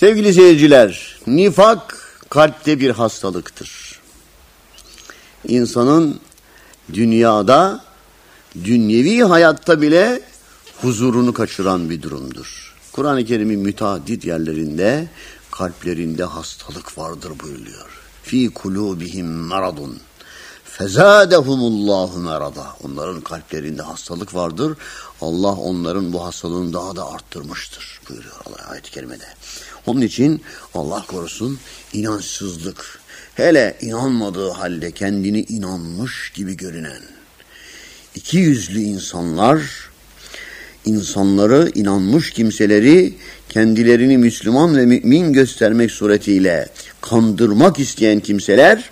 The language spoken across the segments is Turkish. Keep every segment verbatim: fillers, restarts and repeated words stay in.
Sevgili seyirciler, nifak kalpte bir hastalıktır. İnsanın dünyada, dünyevi hayatta bile huzurunu kaçıran bir durumdur. Kur'an-ı Kerim'in müteaddit yerlerinde kalplerinde hastalık vardır buyuruyor. Fi kulubihim maradun fezadehumullahu merada. Onların kalplerinde hastalık vardır. Allah onların bu hastalığını daha da arttırmıştır buyuruyor Allah ayet-i kerimede. Onun için Allah korusun inançsızlık, hele inanmadığı halde kendini inanmış gibi görünen iki yüzlü insanlar, insanları, inanmış kimseleri kendilerini Müslüman ve mümin göstermek suretiyle kandırmak isteyen kimseler,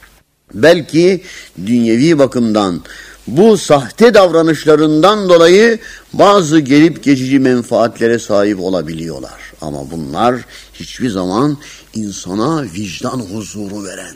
belki dünyevi bakımdan bu sahte davranışlarından dolayı bazı gelip geçici menfaatlere sahip olabiliyorlar. Ama bunlar hiçbir zaman insana vicdan huzuru veren,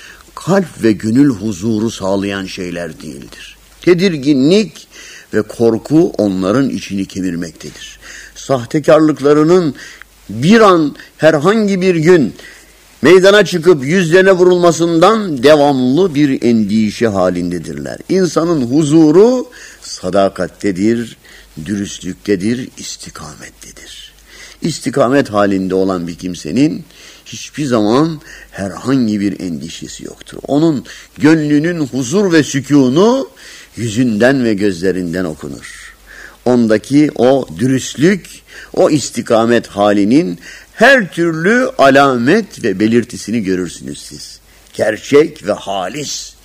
kalp ve gönül huzuru sağlayan şeyler değildir. Tedirginlik ve korku onların içini kemirmektedir. Sahtekarlıklarının bir an, herhangi bir gün meydana çıkıp yüzlerine vurulmasından devamlı bir endişe halindedirler. İnsanın huzuru sadakattedir, dürüstlüktedir, istikamettedir. İstikamet halinde olan bir kimsenin hiçbir zaman herhangi bir endişesi yoktur. Onun gönlünün huzur ve sükûnu yüzünden ve gözlerinden okunur. Ondaki o dürüstlük, o istikamet halinin her türlü alamet ve belirtisini görürsünüz siz. Gerçek ve halis,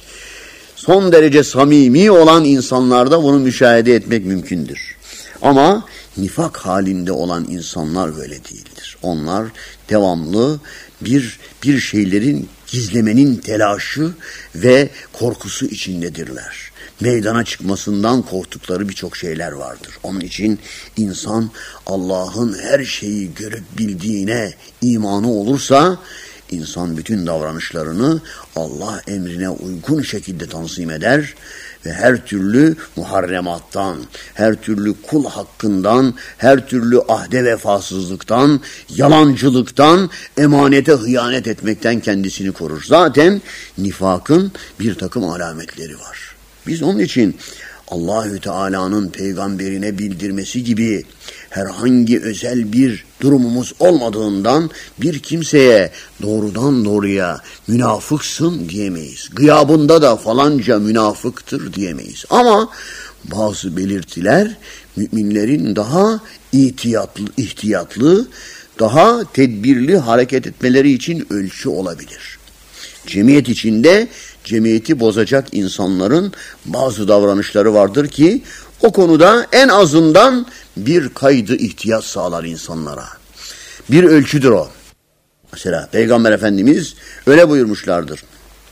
son derece samimi olan insanlarda bunu müşahede etmek mümkündür. Ama nifak halinde olan insanlar böyle değildir. Onlar devamlı bir bir şeylerin gizlemenin telaşı ve korkusu içindedirler. Meydana çıkmasından korktukları birçok şeyler vardır. Onun için insan Allah'ın her şeyi görüp bildiğine imanı olursa, insan bütün davranışlarını Allah emrine uygun şekilde tanzim eder ve her türlü muharremattan, her türlü kul hakkından, her türlü ahde vefasızlıktan, yalancılıktan, emanete hıyanet etmekten kendisini korur. Zaten nifakın bir takım alametleri var. Biz onun için Allahü Teala'nın peygamberine bildirmesi gibi herhangi özel bir durumumuz olmadığından bir kimseye doğrudan doğruya münafıksın diyemeyiz. Gıyabında da falanca münafıktır diyemeyiz. Ama bazı belirtiler müminlerin daha ihtiyatlı, ihtiyatlı, daha tedbirli hareket etmeleri için ölçü olabilir. Cemiyet içinde cemiyeti bozacak insanların bazı davranışları vardır ki o konuda en azından bir kaydı ihtiyat sağlar insanlara. Bir ölçüdür o. Mesela Peygamber Efendimiz öyle buyurmuşlardır.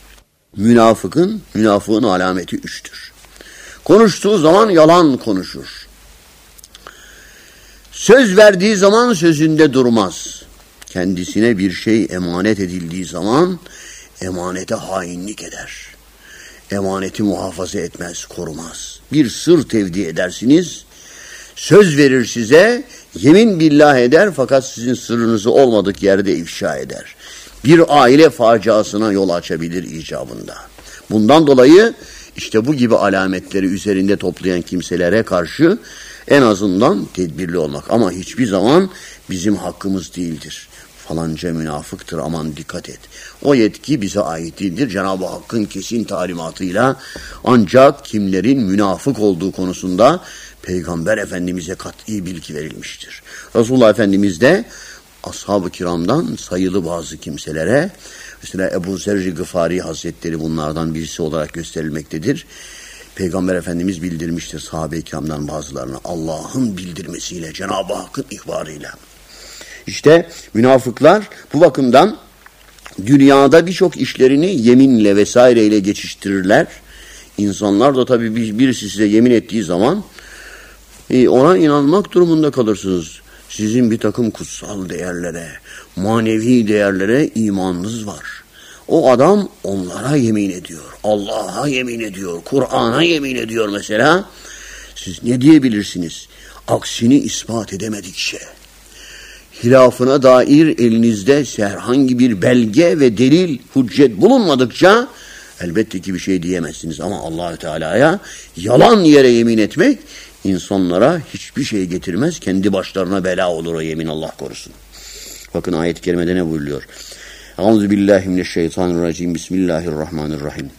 Münafıkın, münafığın alameti üçtür. Konuştuğu zaman yalan konuşur. Söz verdiği zaman sözünde durmaz. Kendisine bir şey emanet edildiği zaman emanete hainlik eder. Emaneti muhafaza etmez, korumaz. Bir sır tevdi edersiniz, söz verir size, yemin billah eder fakat sizin sırrınızı olmadık yerde ifşa eder. Bir aile faciasına yol açabilir icabında. Bundan dolayı işte bu gibi alametleri üzerinde toplayan kimselere karşı en azından tedbirli olmak. Ama hiçbir zaman bizim hakkımız değildir. Falanca münafıktır, aman dikkat et. O yetki bize ait değildir. Cenab-ı Hakk'ın kesin talimatıyla ancak kimlerin münafık olduğu konusunda Peygamber Efendimiz'e kat'i bilgi verilmiştir. Resulullah Efendimiz de ashab-ı kiramdan sayılı bazı kimselere, mesela Ebu Zer Gıfari Hazretleri bunlardan birisi olarak gösterilmektedir. Peygamber Efendimiz bildirmiştir sahabe-i kiramdan bazılarına Allah'ın bildirmesiyle, Cenab-ı Hakk'ın ihbarıyla. İşte münafıklar bu bakımdan dünyada birçok işlerini yeminle vesaireyle geçiştirirler. İnsanlar da tabii birisi size yemin ettiği zaman ona inanmak durumunda kalırsınız. Sizin bir takım kutsal değerlere, manevi değerlere imanınız var. O adam onlara yemin ediyor. Allah'a yemin ediyor. Kur'an'a yemin ediyor mesela. Siz ne diyebilirsiniz? Aksini ispat edemedikçe. hilafına dair elinizde herhangi bir belge ve delil, hüccet bulunmadıkça elbette ki bir şey diyemezsiniz. Ama Allah-u Teala'ya yalan yere yemin etmek insanlara hiçbir şey getirmez. Kendi başlarına bela olur o yemin, Allah korusun. Bakın ayet-i kerimede ne buyuruyor? Euzubillahimineşşeytanirracim. Bismillahirrahmanirrahim.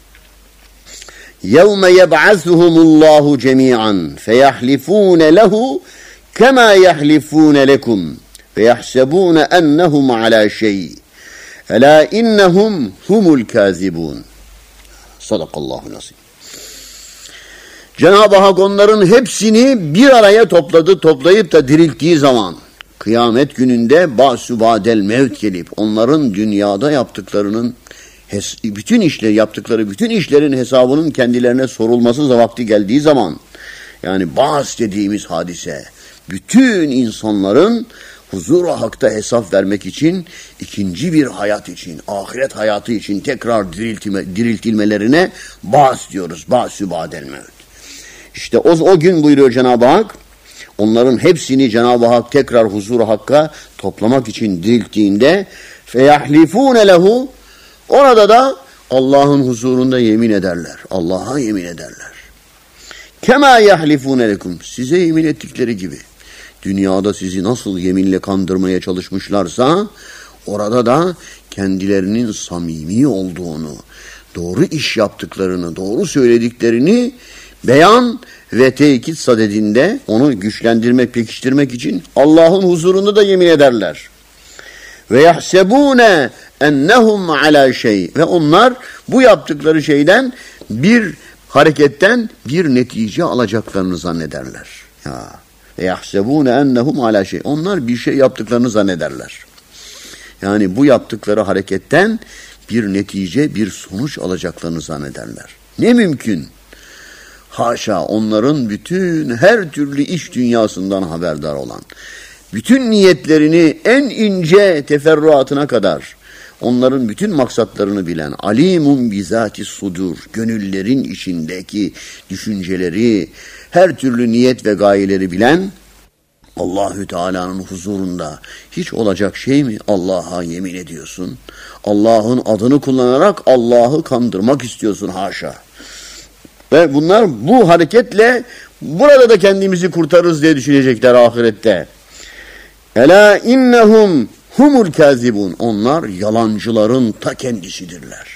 يَوْمَ يَبْعَثُهُمُ اللّٰهُ جَمِيعًا فَيَحْلِفُونَ لَهُ كَمَا يَحْلِفُونَ لَكُمْ فَيَحْسَبُونَ أَنَّهُمْ عَلَى شَيْءٍ أَلَا إِنَّهُمْ هُمُ الْكَاذِبُونَ. Sadakallahu nasib. Cenab-ı Hak onların hepsini bir araya topladı, toplayıp da dirilttiği zaman kıyamet gününde ba'su ba'del mevt gelip onların dünyada yaptıklarının bütün işleri yaptıkları bütün işlerin hesabının kendilerine sorulması vakti geldiği zaman, yani ba'as dediğimiz hadise bütün insanların huzur-u hakta hesap vermek için, ikinci bir hayat için, ahiret hayatı için tekrar diriltilme, diriltilmelerine ba'as diyoruz. Ba'su ba'del mevt. İşte o, o gün buyuruyor Cenab-ı Hak, onların hepsini Cenab-ı Hak tekrar huzur-u hakka toplamak için dirilttiğinde feyahlifûne lehu, orada da Allah'ın huzurunda yemin ederler. Allah'a yemin ederler. Kema yahlifûne lekum, size yemin ettikleri gibi. Dünyada sizi nasıl yeminle kandırmaya çalışmışlarsa orada da kendilerinin samimi olduğunu, doğru iş yaptıklarını, doğru söylediklerini beyan ve tekit sadedinde onu güçlendirmek, pekiştirmek için Allah'ın huzurunda da yemin ederler. Ve yahsebûne ennehum alâ şey, ve onlar bu yaptıkları şeyden bir hareketten bir netice alacaklarını zannederler. Ya. Ve yahsebûne ennehum alâ şey, onlar bir şey yaptıklarını zannederler. Yani bu yaptıkları hareketten bir netice, bir sonuç alacaklarını zannederler. Ne mümkün? Haşa, onların bütün her türlü iş dünyasından haberdar olan, bütün niyetlerini en ince teferruatına kadar, onların bütün maksatlarını bilen, alimun bizati sudur, gönüllerin içindeki düşünceleri, her türlü niyet ve gayeleri bilen Allahü Teala'nın huzurunda hiç olacak şey mi? Allah'a yemin ediyorsun. Allah'ın adını kullanarak Allah'ı kandırmak istiyorsun, haşa. Ve bunlar bu hareketle burada da kendimizi kurtarırız diye düşünecekler ahirette. Ela innehum humul kazibun. Onlar yalancıların ta kendisidirler.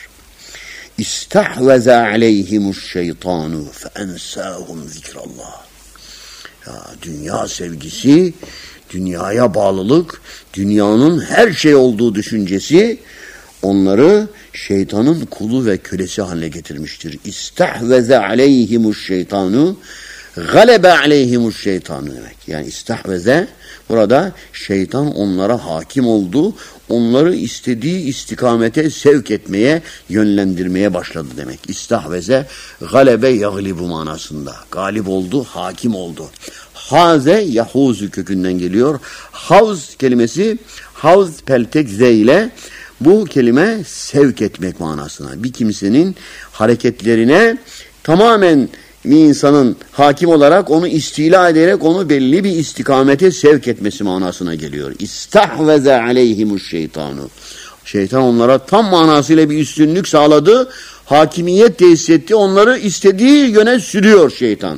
İstahveze aleyhimuş şeytanu fe ensahum zikrallah. Ya dünya sevgisi, dünyaya bağlılık, dünyanın her şey olduğu düşüncesi onları şeytanın kulu ve kölesi haline getirmiştir. İstahveze aleyhimuş şeytanu, galebe aleyhimuş şeytanu demek. Yani istahveze, burada şeytan onlara hakim oldu, onları istediği istikamete sevk etmeye, yönlendirmeye başladı demek. İstahveze, galebe yaglibu manasında. Galip oldu, hakim oldu. Haze, yahuzu kökünden geliyor. Havz kelimesi, havz peltek z ile, bu kelime sevk etmek manasına. Bir kimsenin hareketlerine tamamen bir insanın hakim olarak onu istila ederek onu belli bir istikamete sevk etmesi manasına geliyor. İstahveze aleyhimuş şeytanu. Şeytan onlara tam manasıyla bir üstünlük sağladı. Hakimiyet tesis etti. Onları istediği yöne sürüyor şeytan.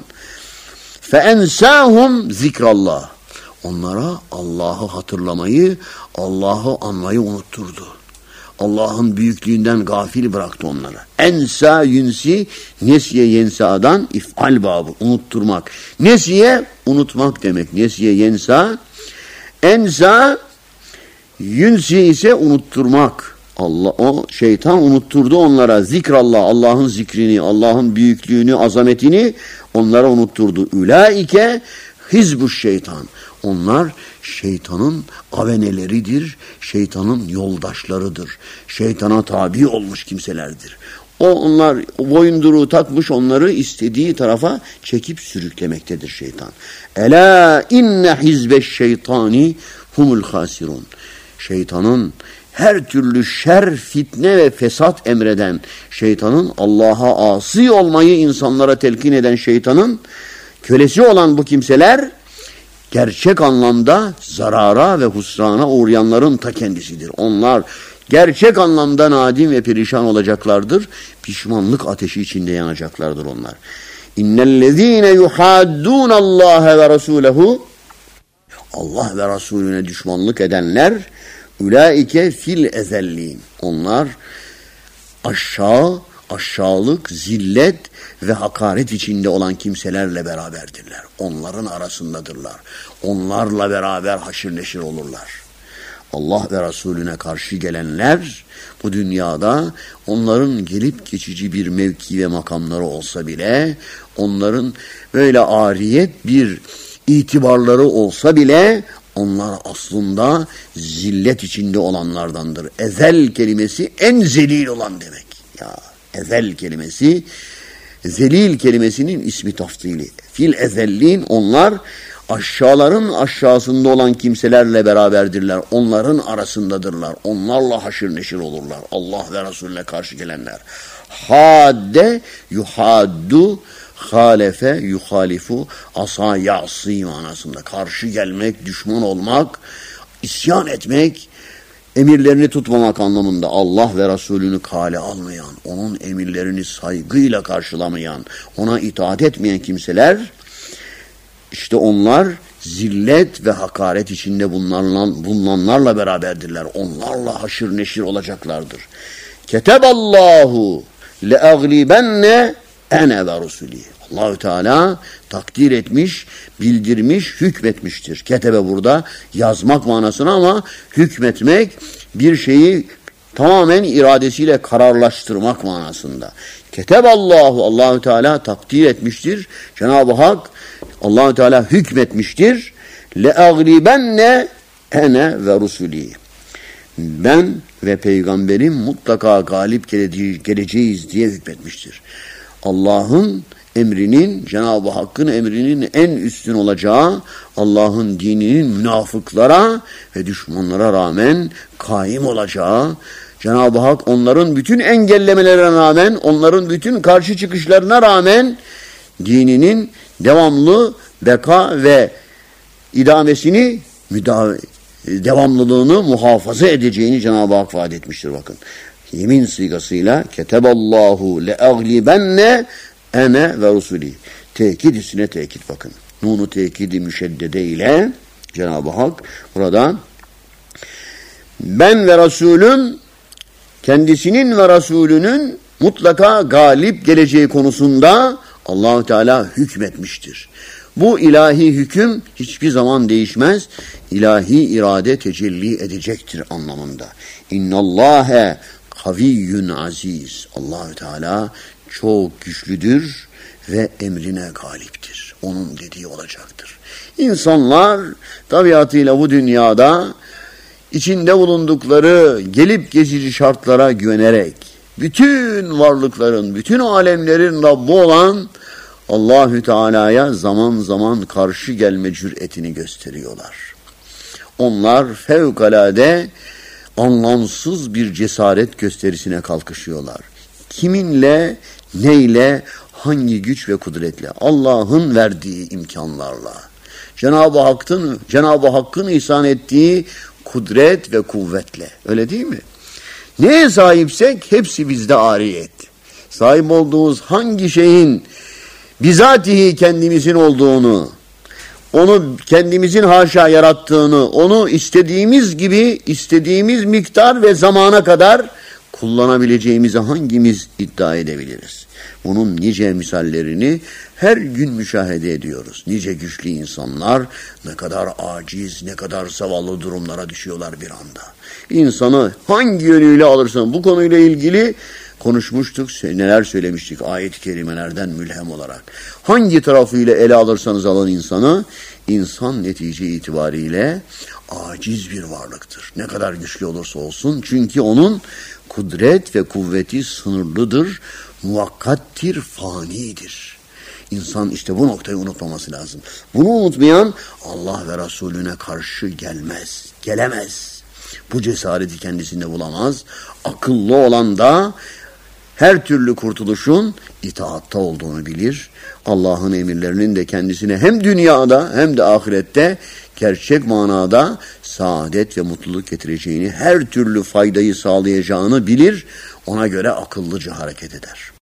Fe ensahum zikrallah. Onlara Allah'ı hatırlamayı, Allah'ı anmayı unutturdu. Allah'ın büyüklüğünden gafil bıraktı onlara. Ensa yünsi, nesiye yensa'dan if'al babı, unutturmak. Nesiye, unutmak demek. Nesiye yensa, ensa yünsi ise unutturmak. Allah, o şeytan unutturdu onlara zikrallah, Allah'ın zikrini, Allah'ın büyüklüğünü, azametini onlara unutturdu. Ülaike hizbuş şeytan. Onlar şeytanın aveneleridir, şeytanın yoldaşlarıdır. Şeytana tabi olmuş kimselerdir. O onlar boyunduruğu takmış, onları istediği tarafa çekip sürüklemektedir şeytan. Ela inne hizbeş şeytani humul hasirun. Şeytanın her türlü şer, fitne ve fesat emreden, şeytanın Allah'a asi olmayı insanlara telkin eden şeytanın kölesi olan bu kimseler gerçek anlamda zarara ve husrana uğrayanların ta kendisidir. Onlar gerçek anlamda nadim ve perişan olacaklardır. Pişmanlık ateşi içinde yanacaklardır onlar. İnnellezîne yuhaddûnallâhe ve rasûlehu, Allah ve Resulüne düşmanlık edenler, ulaike fil ezellîn, onlar aşağı, aşağılık, zillet ve hakaret içinde olan kimselerle beraberdirler. Onların arasındadırlar. Onlarla beraber haşır neşir olurlar. Allah ve Resulüne karşı gelenler bu dünyada onların gelip geçici bir mevki ve makamları olsa bile, onların böyle ariyet bir itibarları olsa bile, onlar aslında zillet içinde olanlardandır. Ezel kelimesi en zelil olan demek. Ya ezel kelimesi, zelil kelimesinin ismi taftili. Fil ezellin, onlar aşağıların aşağısında olan kimselerle beraberdirler. Onların arasındadırlar. Onlarla haşır neşir olurlar. Allah ve Resulüne karşı gelenler. Hadde yuhaddu, halefe yuhalifu, asa yasi manasında. Karşı gelmek, düşman olmak, isyan etmek, emirlerini tutmamak anlamında. Allah ve Resulünü kale almayan, onun emirlerini saygıyla karşılamayan, ona itaat etmeyen kimseler, İşte onlar zillet ve hakaret içinde bulunanlarla, bulunanlarla beraberdirler. Onlarla haşır neşir olacaklardır. Keteballahu leaglibenne ene ve rusuli. Allahü Teala takdir etmiş, bildirmiş, hükmetmiştir. Ketebe burada yazmak manasına ama hükmetmek, bir şeyi tamamen iradesiyle kararlaştırmak manasında. Keteballahu, Allahü Teala takdir etmiştir. Cenab-ı Hak, Allah-u Teala hükmetmiştir. لَاَغْلِبَنَّ ene ve rusuli. Ben ve peygamberim mutlaka galip geleceğiz diye hükmetmiştir. Allah'ın emrinin, Cenab-ı Hakk'ın emrinin en üstün olacağı, Allah'ın dininin münafıklara ve düşmanlara rağmen kaim olacağı, Cenab-ı Hak onların bütün engellemelerine rağmen, onların bütün karşı çıkışlarına rağmen dininin devamlı beka ve idamesini, müdav- devamlılığını muhafaza edeceğini Cenab-ı Hak vaat etmiştir. Bakın, yemin sigasıyla keteballahu leaglibenne ene ve rusuli. Tekid üstüne tekit bakın. Nunu tekidi müşeddede ile Cenab-ı Hak burada ben ve Resulüm, kendisinin ve Resulünün mutlaka galip geleceği konusunda Allah-u Teala hükmetmiştir. Bu ilahi hüküm hiçbir zaman değişmez. İlahi irade tecelli edecektir anlamında. İnnallâhe kaviyyun aziz. Allah-u Teala çok güçlüdür ve emrine galiptir. Onun dediği olacaktır. İnsanlar tabiatıyla bu dünyada içinde bulundukları gelip geçici şartlara güvenerek bütün varlıkların, bütün alemlerin Rabbi olan Allahü Teala'ya zaman zaman karşı gelme cüretini gösteriyorlar. Onlar fevkalade anlamsız bir cesaret gösterisine kalkışıyorlar. Kiminle, neyle, hangi güç ve kudretle? Allah'ın verdiği imkanlarla. Cenab-ı Hakk'ın Cenab-ı Hakk'ın ihsan ettiği kudret ve kuvvetle. Öyle değil mi? Neye sahipsek hepsi bizde ariyet. Sahip olduğumuz hangi şeyin bizatihi kendimizin olduğunu, onu kendimizin haşa yarattığını, onu istediğimiz gibi, istediğimiz miktar ve zamana kadar kullanabileceğimizi hangimiz iddia edebiliriz? Bunun nice misallerini her gün müşahede ediyoruz. Nice güçlü insanlar ne kadar aciz, ne kadar zavallı durumlara düşüyorlar bir anda. İnsanı hangi yönüyle alırsan, bu konuyla ilgili konuşmuştuk, neler söylemiştik ayet-i kerimelerden mülhem olarak. Hangi tarafıyla ele alırsanız alın insanı, insan netice itibariyle aciz bir varlıktır. Ne kadar güçlü olursa olsun, çünkü onun kudret ve kuvveti sınırlıdır, muvakkattir, fanidir. İnsan işte bu noktayı unutmaması lazım. Bunu unutmayan Allah ve Resulüne karşı gelmez, gelemez. Bu cesareti kendisinde bulamaz. Akıllı olan da her türlü kurtuluşun itaatta olduğunu bilir. Allah'ın emirlerinin de kendisine hem dünyada hem de ahirette gerçek manada saadet ve mutluluk getireceğini, her türlü faydayı sağlayacağını bilir. Ona göre akıllıca hareket eder.